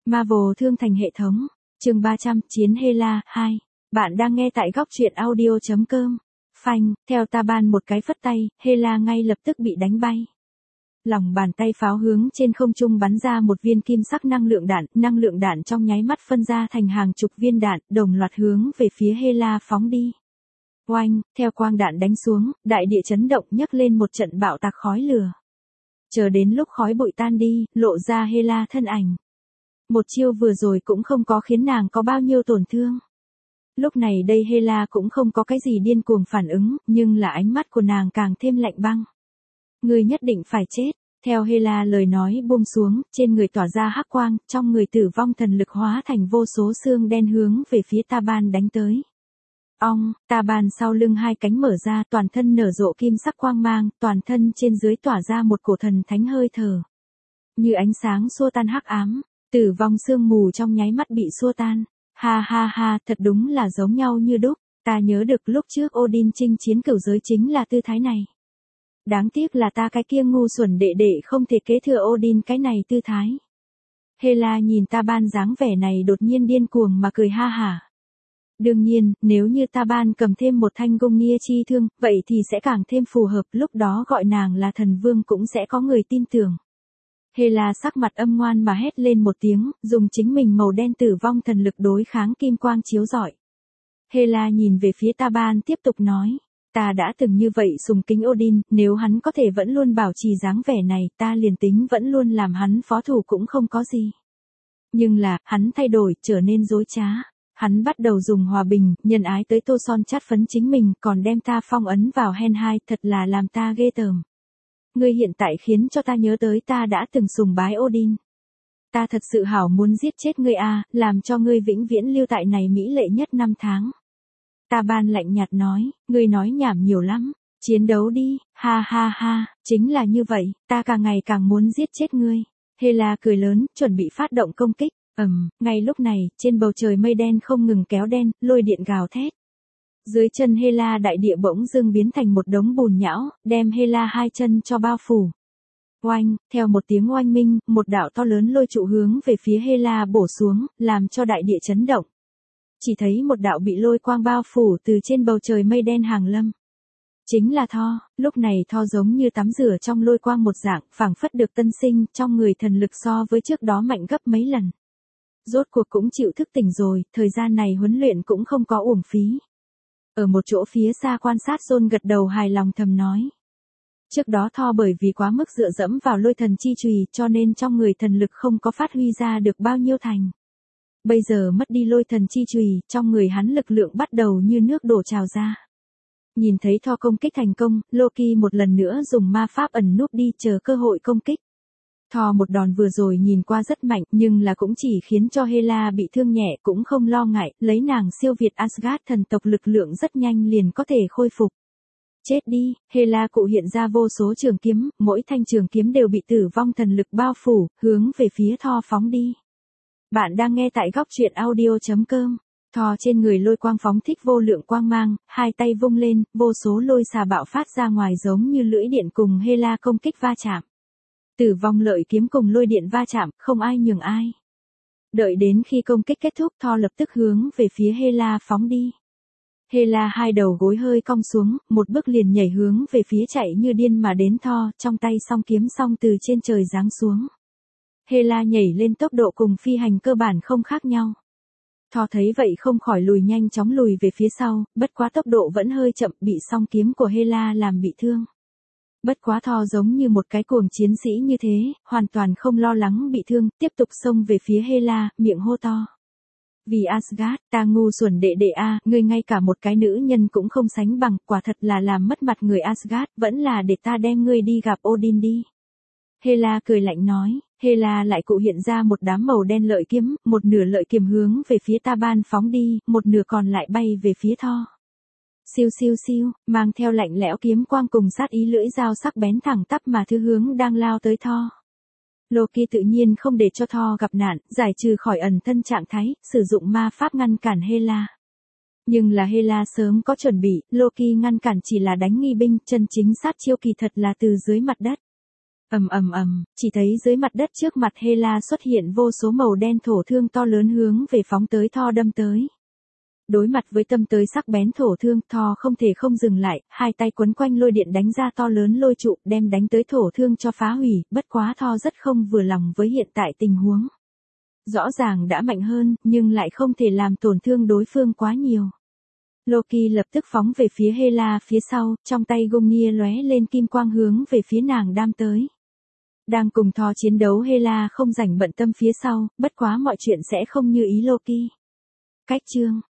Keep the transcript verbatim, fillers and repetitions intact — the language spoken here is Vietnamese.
Marvel thương thành hệ thống. Chương ba trăm, Chiến Hela, hai. Bạn đang nghe tại góc truyện audio chấm com. Phanh, theo Taban một cái phất tay, Hela ngay lập tức bị đánh bay. Lòng bàn tay pháo hướng trên không trung bắn ra một viên kim sắc năng lượng đạn, năng lượng đạn trong nháy mắt phân ra thành hàng chục viên đạn, đồng loạt hướng về phía Hela phóng đi. Oanh, theo quang đạn đánh xuống, đại địa chấn động nhấc lên một trận bạo tạc khói lửa. Chờ đến lúc khói bụi tan đi, lộ ra Hela thân ảnh. Một chiêu vừa rồi cũng không có khiến nàng có bao nhiêu tổn thương. Lúc này đây Hela cũng không có cái gì điên cuồng phản ứng, nhưng là ánh mắt của nàng càng thêm lạnh băng. Ngươi nhất định phải chết. Theo Hela lời nói buông xuống, trên người tỏa ra hắc quang, trong người tử vong thần lực hóa thành vô số xương đen hướng về phía Taban đánh tới. Ong, Taban sau lưng hai cánh mở ra, toàn thân nở rộ kim sắc quang mang, toàn thân trên dưới tỏa ra một cổ thần thánh hơi thở. Như ánh sáng xua tan hắc ám, tử vong sương mù trong nháy mắt bị xua tan. Ha ha ha, thật đúng là giống nhau như đúc, ta nhớ được lúc trước Odin chinh chiến cửu giới chính là tư thái này. Đáng tiếc là ta cái kia ngu xuẩn đệ đệ không thể kế thừa Odin cái này tư thái. Hela nhìn Taban dáng vẻ này đột nhiên điên cuồng mà cười ha hả. Đương nhiên, nếu như Taban cầm thêm một thanh Gungnir chi thương, vậy thì sẽ càng thêm phù hợp, lúc đó gọi nàng là thần vương cũng sẽ có người tin tưởng. Hela sắc mặt âm ngoan mà hét lên một tiếng, dùng chính mình màu đen tử vong thần lực đối kháng kim quang chiếu rọi. Hela nhìn về phía Taban tiếp tục nói, ta đã từng như vậy sùng kính Odin, nếu hắn có thể vẫn luôn bảo trì dáng vẻ này, ta liền tính vẫn luôn làm hắn phó thủ cũng không có gì. Nhưng là, hắn thay đổi, trở nên dối trá. Hắn bắt đầu dùng hòa bình, nhân ái tới tô son chát phấn chính mình, còn đem ta phong ấn vào hen hai, thật là làm ta ghê tởm. Ngươi hiện tại khiến cho ta nhớ tới ta đã từng sùng bái Odin. Ta thật sự hảo muốn giết chết ngươi a, làm cho ngươi vĩnh viễn lưu tại này mỹ lệ nhất năm tháng. Taban lạnh nhạt nói, ngươi nói nhảm nhiều lắm, chiến đấu đi, ha ha ha, chính là như vậy, ta càng ngày càng muốn giết chết ngươi. Hela cười lớn, chuẩn bị phát động công kích. Ầm, um, ngay lúc này, trên bầu trời mây đen không ngừng kéo đen, lôi điện gào thét. Dưới chân Hela đại địa bỗng dưng biến thành một đống bùn nhão, đem Hela hai chân cho bao phủ. Oanh, theo một tiếng oanh minh, một đạo to lớn lôi trụ hướng về phía Hela bổ xuống, làm cho đại địa chấn động. Chỉ thấy một đạo bị lôi quang bao phủ từ trên bầu trời mây đen hàng lâm. Chính là Thor, lúc này Thor giống như tắm rửa trong lôi quang một dạng, phảng phất được tân sinh, trong người thần lực so với trước đó mạnh gấp mấy lần. Rốt cuộc cũng chịu thức tỉnh rồi, thời gian này huấn luyện cũng không có uổng phí. Ở một chỗ phía xa quan sát John gật đầu hài lòng thầm nói. Trước đó Thor bởi vì quá mức dựa dẫm vào lôi thần chi chùy cho nên trong người thần lực không có phát huy ra được bao nhiêu thành. Bây giờ mất đi lôi thần chi chùy, trong người hắn lực lượng bắt đầu như nước đổ trào ra. Nhìn thấy Thor công kích thành công, Loki một lần nữa dùng ma pháp ẩn núp đi chờ cơ hội công kích. Thor một đòn vừa rồi nhìn qua rất mạnh, nhưng là cũng chỉ khiến cho Hela bị thương nhẹ, cũng không lo ngại, lấy nàng siêu việt Asgard thần tộc lực lượng rất nhanh liền có thể khôi phục. Chết đi, Hela cụ hiện ra vô số trường kiếm, mỗi thanh trường kiếm đều bị tử vong thần lực bao phủ, hướng về phía Thor phóng đi. Bạn đang nghe tại góc truyện audio chấm com. Thor trên người lôi quang phóng thích vô lượng quang mang, hai tay vung lên, vô số lôi xà bạo phát ra ngoài giống như lưỡi điện cùng Hela công kích va chạm. Tử vong lợi kiếm cùng lôi điện va chạm, không ai nhường ai. Đợi đến khi công kích kết thúc, Thor lập tức hướng về phía Hela phóng đi. Hela hai đầu gối hơi cong xuống, một bước liền nhảy hướng về phía chạy như điên mà đến Thor, trong tay song kiếm song từ trên trời giáng xuống. Hela nhảy lên tốc độ cùng phi hành cơ bản không khác nhau. Thor thấy vậy không khỏi lùi nhanh chóng lùi về phía sau, bất quá tốc độ vẫn hơi chậm, bị song kiếm của Hela làm bị thương. Bất quá Thor giống như một cái cuồng chiến sĩ như thế, hoàn toàn không lo lắng bị thương, tiếp tục xông về phía Hela, miệng hô to. Vì Asgard, ta ngu xuẩn đệ đệ a, ngươi ngay cả một cái nữ nhân cũng không sánh bằng, quả thật là làm mất mặt người Asgard, vẫn là để ta đem ngươi đi gặp Odin đi. Hela cười lạnh nói, Hela lại cụ hiện ra một đám màu đen lợi kiếm, một nửa lợi kiếm hướng về phía Taban phóng đi, một nửa còn lại bay về phía Thor. Siêu siêu siêu, mang theo lạnh lẽo kiếm quang cùng sát ý lưỡi dao sắc bén thẳng tắp mà thứ hướng đang lao tới Thor. Loki tự nhiên không để cho Thor gặp nạn, giải trừ khỏi ẩn thân trạng thái, sử dụng ma pháp ngăn cản Hela. Nhưng là Hela sớm có chuẩn bị, Loki ngăn cản chỉ là đánh nghi binh, chân chính sát chiêu kỳ thật là từ dưới mặt đất. Ầm ầm ầm, chỉ thấy dưới mặt đất trước mặt Hela xuất hiện vô số màu đen thổ thương to lớn hướng về phóng tới Thor đâm tới. Đối mặt với tâm tới sắc bén thổ thương, Thor không thể không dừng lại, hai tay quấn quanh lôi điện đánh ra to lớn lôi trụ, đem đánh tới thổ thương cho phá hủy, bất quá Thor rất không vừa lòng với hiện tại tình huống. Rõ ràng đã mạnh hơn, nhưng lại không thể làm tổn thương đối phương quá nhiều. Loki lập tức phóng về phía Hela phía sau, trong tay Gungnir lóe lên kim quang hướng về phía nàng đam tới. Đang cùng Thor chiến đấu Hela không rảnh bận tâm phía sau, bất quá mọi chuyện sẽ không như ý Loki. Cách chương